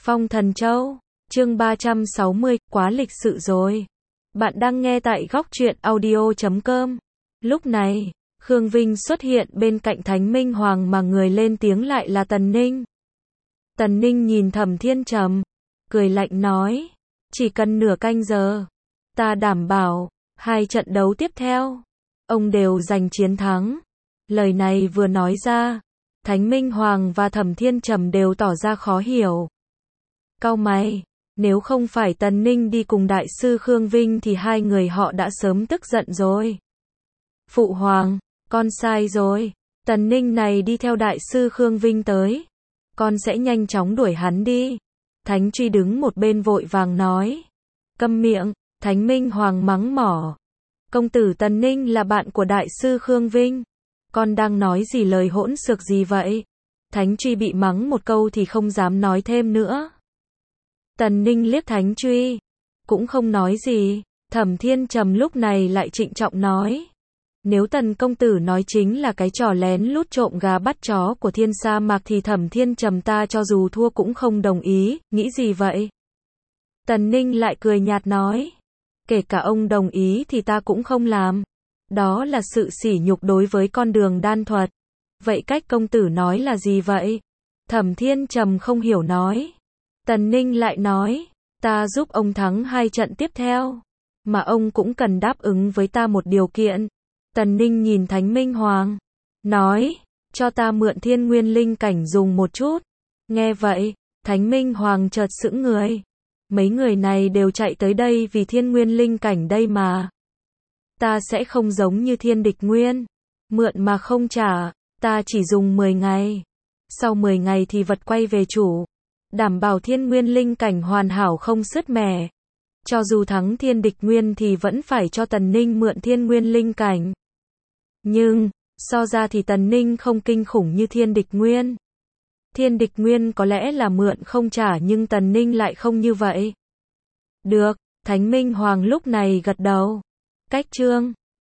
Phong Thần Châu, chương 360, quá lịch sự rồi. Bạn đang nghe tại góc truyện audio.com. Lúc này, Khương Vinh xuất hiện bên cạnh Thánh Minh Hoàng mà người lên tiếng lại là Tần Ninh. Tần Ninh nhìn Thẩm Thiên Trầm, cười lạnh nói, chỉ cần nửa canh giờ, ta đảm bảo, 2 trận đấu tiếp theo, ông đều giành chiến thắng. Lời này vừa nói ra, Thánh Minh Hoàng và Thẩm Thiên Trầm đều tỏ ra khó hiểu. Cau mày, nếu không phải Tần Ninh đi cùng đại sư Khương Vinh thì hai người họ đã sớm tức giận rồi. Phụ hoàng, con sai rồi, Tần Ninh này đi theo đại sư Khương Vinh tới, con sẽ nhanh chóng đuổi hắn đi. Thánh Truy đứng một bên vội vàng nói. Câm miệng, Thánh Minh Hoàng mắng mỏ. Công tử Tần Ninh là bạn của đại sư Khương Vinh. Con đang nói gì lời hỗn xược gì vậy? Thánh Truy bị mắng một câu thì không dám nói thêm nữa. Tần Ninh liếc Thánh Truy, cũng không nói gì. Thẩm Thiên Trầm lúc này lại trịnh trọng nói. Nếu Tần công tử nói chính là cái trò lén lút trộm gà bắt chó của Thiên Sa Mạc thì Thẩm Thiên Trầm ta cho dù thua cũng không đồng ý, nghĩ gì vậy? Tần Ninh lại cười nhạt nói. Kể cả ông đồng ý thì ta cũng không làm. Đó là sự sỉ nhục đối với con đường đan thuật. Vậy cách công tử nói là gì vậy? Thẩm Thiên Trầm không hiểu nói. Tần Ninh lại nói, ta giúp ông thắng 2 trận tiếp theo, mà ông cũng cần đáp ứng với ta một điều kiện. Tần Ninh nhìn Thánh Minh Hoàng, nói, cho ta mượn Thiên Nguyên Linh Cảnh dùng một chút. Nghe vậy, Thánh Minh Hoàng chợt sững người. Mấy người này đều chạy tới đây vì Thiên Nguyên Linh Cảnh đây mà. Ta sẽ không giống như Thiên Địch Nguyên, mượn mà không trả, ta chỉ dùng 10 ngày. Sau 10 ngày thì vật quay về chủ, đảm bảo Thiên Nguyên Linh Cảnh hoàn hảo không sứt mẻ. Cho dù thắng Thiên Địch Nguyên thì vẫn phải cho Tần Ninh mượn Thiên Nguyên Linh Cảnh. Nhưng, so ra thì Tần Ninh không kinh khủng như Thiên Địch Nguyên. Thiên Địch Nguyên có lẽ là mượn không trả nhưng Tần Ninh lại không như vậy. Được, Thánh Minh Hoàng lúc này gật đầu. Cách chương